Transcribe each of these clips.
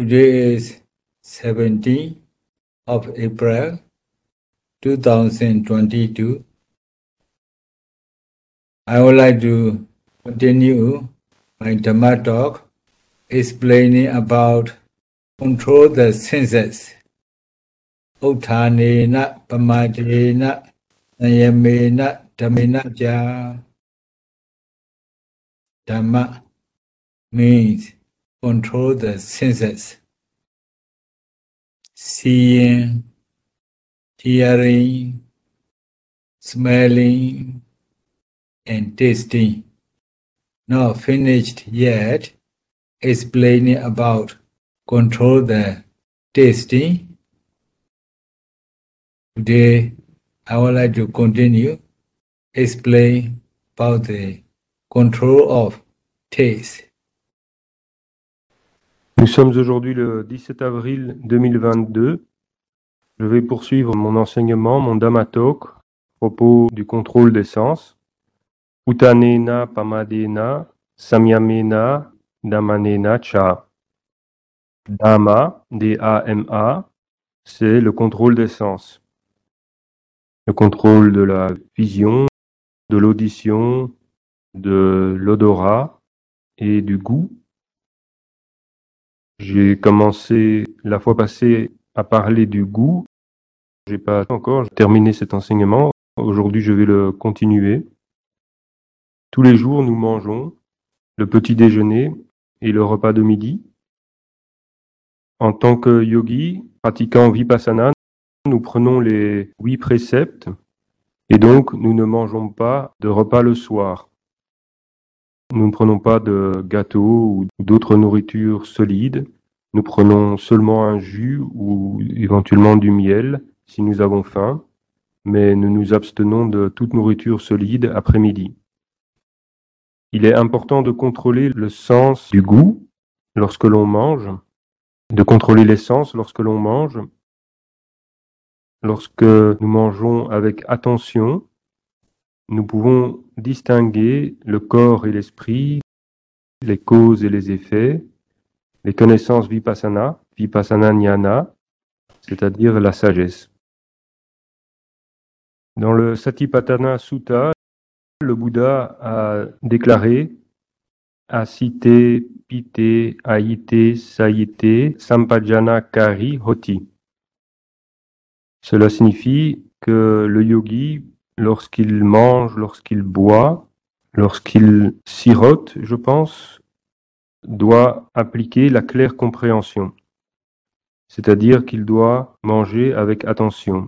Today is 17th of April 2022. I would like to continue my Dhamma talk explaining about control the senses. Uttanena, Pamadena, Nayamena, Dhammena ja. Dhamma means control the senses. Seeing, hearing, smelling, and tasting. Not finished yet explaining about control the tasting. Today, I would like to continue explain about the control of taste. Nous sommes aujourd'hui le 17 avril 2022. Je vais poursuivre mon enseignement, mon Dhamma talk, à propos du contrôle des sens. Uttanena pamadena samyamena dhammanena cha. Dhamma, D-A-M-A, c'est le contrôle des sens. Le contrôle de la vision, de l'audition, de l'odorat et du goût. J'ai commencé la fois passée à parler du goût. J'ai pas encore terminé cet enseignement. Aujourd'hui, je vais le continuer. Tous les jours, nous mangeons le petit déjeuner et le repas de midi. En tant que yogi, pratiquant Vipassana, nous prenons les 8 préceptes et donc nous ne mangeons pas de repas le soir. Nous ne prenons pas de gâteau ou d'autres nourritures solides. Nous prenons seulement un jus ou éventuellement du miel si nous avons faim, mais nous nous abstenons de toute nourriture solide après-midi. Il est important de contrôler le sens du goût lorsque l'on mange, de contrôler les sens lorsque l'on mange. Lorsque nous mangeons avec attention, nous pouvons distinguer le corps et l'esprit, les causes et les effets, les connaissances vipassana, vipassana jnana, c'est-à-dire la sagesse. Dans le Satipatthana Sutta, le Bouddha a déclaré Asite, pite, aite, saite, sampajana kari hoti. Cela signifie que le yogi, lorsqu'il mange, lorsqu'il boit, lorsqu'il sirote, je pense, doit appliquer la claire compréhension. C'est-à-dire qu'il doit manger avec attention.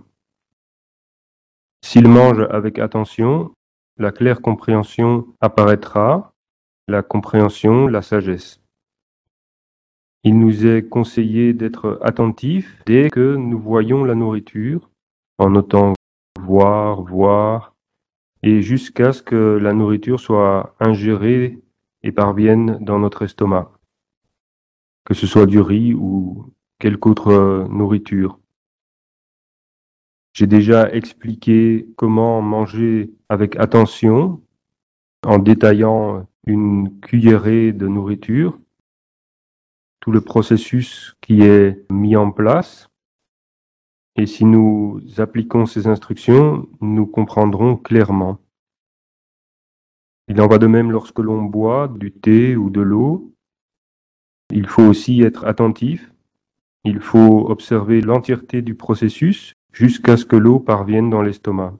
S'il mange avec attention, la claire compréhension apparaîtra, la compréhension, la sagesse. Il nous est conseillé d'être attentifs dès que nous voyons la nourriture, en notant voir, et jusqu'à ce que la nourriture soit ingérée et parvienne dans notre estomac, que ce soit du riz ou quelque autre nourriture. J'ai déjà expliqué comment manger avec attention en détaillant une cuillerée de nourriture, tout le processus qui est mis en place. Et si nous appliquons ces instructions, nous comprendrons clairement. Il en va de même lorsque l'on boit du thé ou de l'eau. Il faut aussi être attentif. Il faut observer l'entièreté du processus jusqu'à ce que l'eau parvienne dans l'estomac.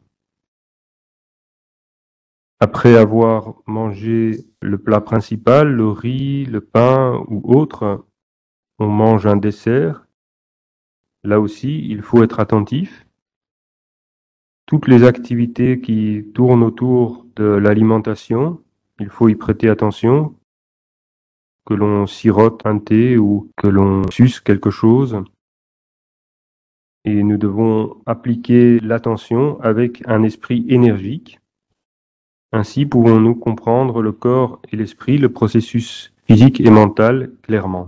Après avoir mangé le plat principal, le riz, le pain ou autre, on mange un dessert. Là aussi, il faut être attentif. Toutes les activités qui tournent autour de l'alimentation, il faut y prêter attention. Que l'on sirote un thé ou que l'on suce quelque chose. Et nous devons appliquer l'attention avec un esprit énergique. Ainsi pouvons-nous comprendre le corps et l'esprit, le processus physique et mental clairement.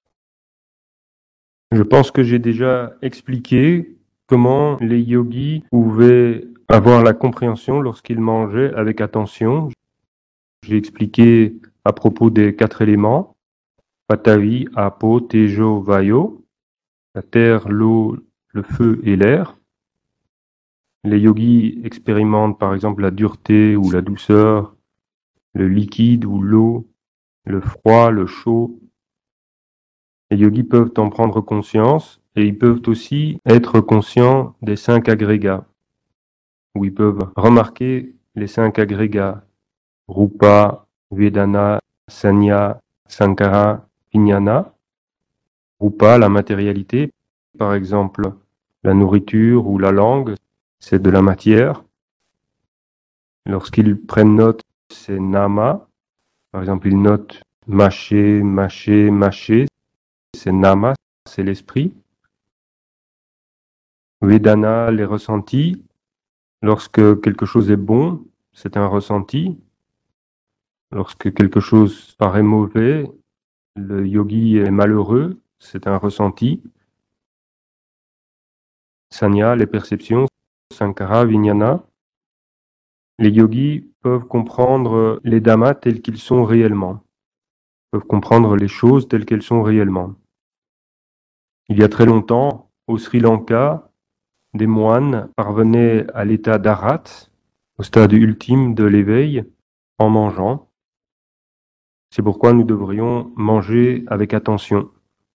Je pense que j'ai déjà expliqué comment les yogis pouvaient avoir la compréhension lorsqu'ils mangeaient avec attention. J'ai expliqué à propos des 4 éléments. Patavi, Apo, Tejo, Vayo, la terre, l'eau, le feu et l'air. Les yogis expérimentent par exemple la dureté ou la douceur, le liquide ou l'eau, le froid, le chaud. Les yogis peuvent en prendre conscience et ils peuvent aussi être conscients des 5 agrégats, où ils peuvent remarquer les 5 agrégats, Rupa, Vedana, Sanya, Sankara, Vijnana. Rupa, la matérialité, par exemple la nourriture ou la langue, c'est de la matière. Lorsqu'ils prennent note, c'est nama. Par exemple, ils notent mâcher, mâcher, mâcher. C'est nama, c'est l'esprit. Vedana, les ressentis. Lorsque quelque chose est bon, c'est un ressenti. Lorsque quelque chose paraît mauvais, le yogi est malheureux, c'est un ressenti. Sanya, les perceptions. Sankara, Vijnana. Les yogis peuvent comprendre les dhammas tels qu'ils sont réellement, peuvent comprendre les choses telles qu'elles sont réellement. Il y a très longtemps, au Sri Lanka, des moines parvenaient à l'état d'Arat, au stade ultime de l'éveil, en mangeant. C'est pourquoi nous devrions manger avec attention.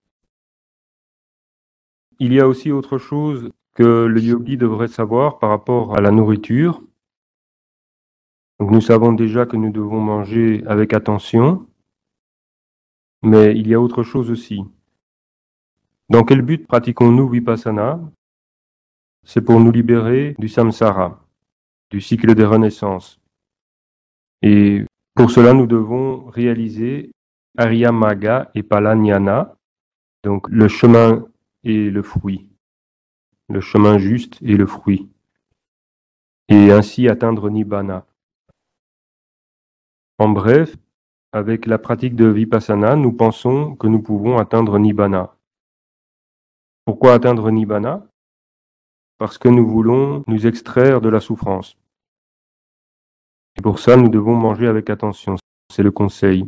Il y a aussi autre chose que le yogi devrait savoir par rapport à la nourriture. Donc nous savons déjà que nous devons manger avec attention, mais il y a autre chose aussi. Dans quel but pratiquons-nous Vipassana? C'est pour nous libérer du samsara, du cycle des renaissances. Et pour cela, nous devons réaliser Arya Magga et Palanyana, donc le chemin et le fruit, le chemin juste et le fruit, et ainsi atteindre Nibbana. En bref, avec la pratique de Vipassana, nous pensons que nous pouvons atteindre Nibbana. Pourquoi atteindre Nibbana? Parce que nous voulons nous extraire de la souffrance. Et pour ça, nous devons manger avec attention. C'est le conseil.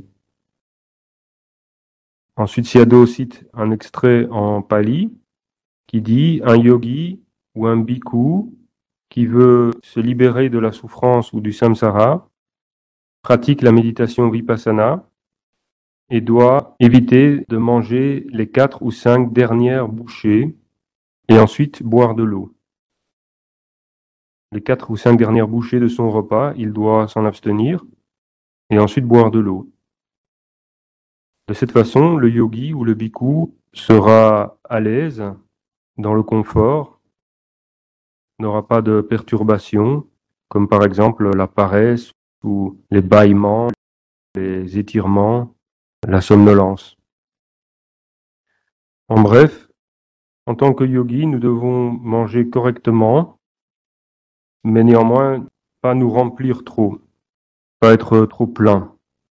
Ensuite, Sayadaw cite un extrait en pali qui dit « Un yogi ou un bhikkhu qui veut se libérer de la souffrance ou du samsara pratique la méditation vipassana et doit éviter de manger les 4 ou 5 dernières bouchées et ensuite boire de l'eau. Les 4 ou 5 dernières bouchées de son repas, il doit s'en abstenir et ensuite boire de l'eau. De cette façon, le yogi ou le bhikkhu sera à l'aise, dans le confort, n'aura pas de perturbations, comme par exemple la paresse ou les bâillements, les étirements, la somnolence. En bref, en tant que yogi, nous devons manger correctement, mais néanmoins pas nous remplir trop, pas être trop plein.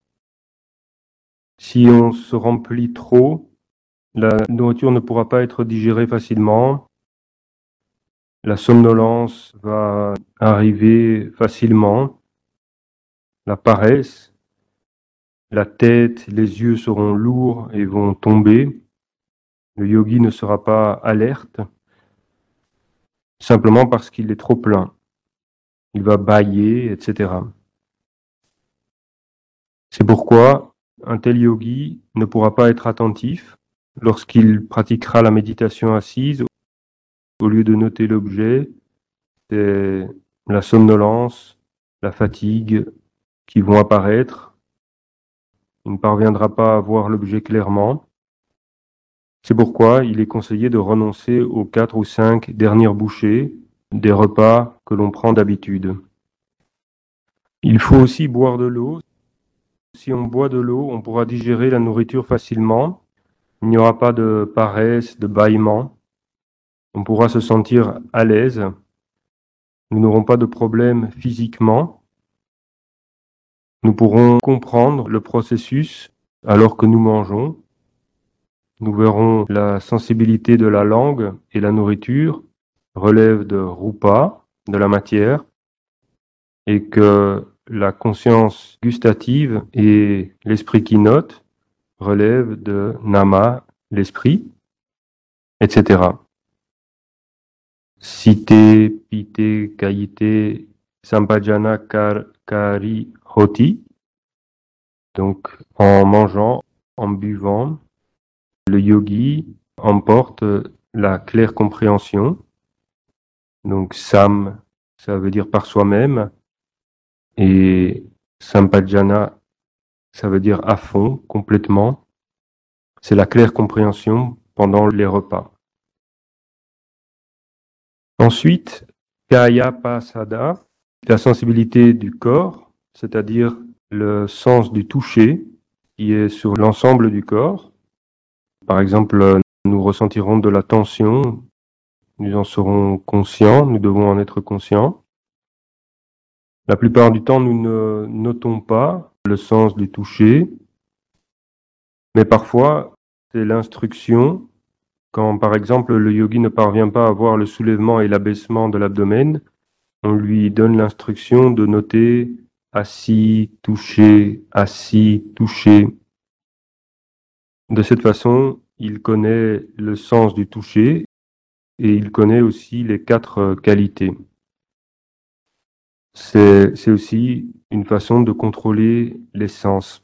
Si on se remplit trop, la nourriture ne pourra pas être digérée facilement, la somnolence va arriver facilement, la paresse, la tête, les yeux seront lourds et vont tomber. Le yogi ne sera pas alerte, simplement parce qu'il est trop plein. Il va bâiller, etc. C'est pourquoi un tel yogi ne pourra pas être attentif lorsqu'il pratiquera la méditation assise. Au lieu de noter l'objet, c'est la somnolence, la fatigue qui vont apparaître. Il ne parviendra pas à voir l'objet clairement. C'est pourquoi il est conseillé de renoncer aux 4 ou 5 dernières bouchées des repas que l'on prend d'habitude. Il faut aussi boire de l'eau. Si on boit de l'eau, on pourra digérer la nourriture facilement. Il n'y aura pas de paresse, de bâillement. On pourra se sentir à l'aise. Nous n'aurons pas de problème physiquement. Nous pourrons comprendre le processus alors que nous mangeons. Nous verrons la sensibilité de la langue et la nourriture relève de rupa, de la matière, et que la conscience gustative et l'esprit qui note relève de nama, l'esprit, etc. Site, pite, kayite, sampajana, kari, hoti. Donc, en mangeant, en buvant, le yogi emporte la claire compréhension. Donc, sam, ça veut dire par soi-même. Et sampajana, ça veut dire à fond, complètement. C'est la claire compréhension pendant les repas. Ensuite, kaya pasada, la sensibilité du corps, c'est-à-dire le sens du toucher qui est sur l'ensemble du corps. Par exemple, nous ressentirons de la tension, nous en serons conscients, nous devons en être conscients. La plupart du temps, nous ne notons pas le sens du toucher, mais parfois, c'est l'instruction. Quand, par exemple, le yogi ne parvient pas à voir le soulèvement et l'abaissement de l'abdomen, on lui donne l'instruction de noter assis, touché, assis, touché. De cette façon, il connaît le sens du toucher et il connaît aussi les 4 qualités. C'est aussi une façon de contrôler les sens.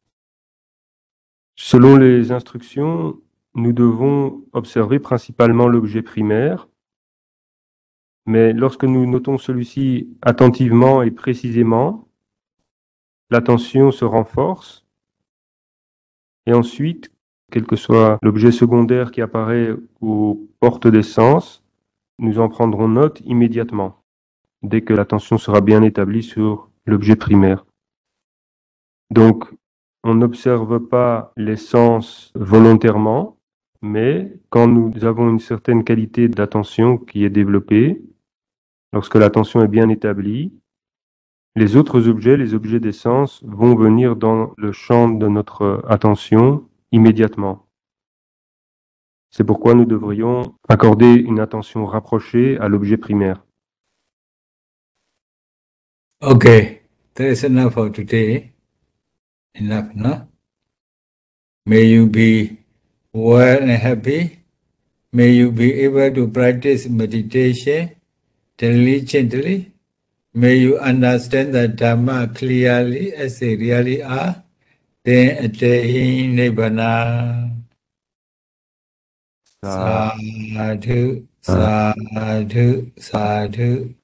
Selon les instructions, nous devons observer principalement l'objet primaire, mais lorsque nous notons celui-ci attentivement et précisément, l'attention se renforce et ensuite, quel que soit l'objet secondaire qui apparaît aux portes des sens, nous en prendrons note immédiatement, dès que l'attention sera bien établie sur l'objet primaire. Donc, on n'observe pas les sens volontairement, mais quand nous avons une certaine qualité d'attention qui est développée, lorsque l'attention est bien établie, les autres objets, les objets des sens, vont venir dans le champ de notre attention immédiatement. C'est pourquoi nous devrions accorder une attention rapprochée à l'objet primaire. Okay, that is enough for today. Enough, no? May you be well and happy. May you be able to practice meditation diligently. May you understand the Dhamma clearly as they really are. Then attain Nibbana. Sadhu, sadhu, sadhu.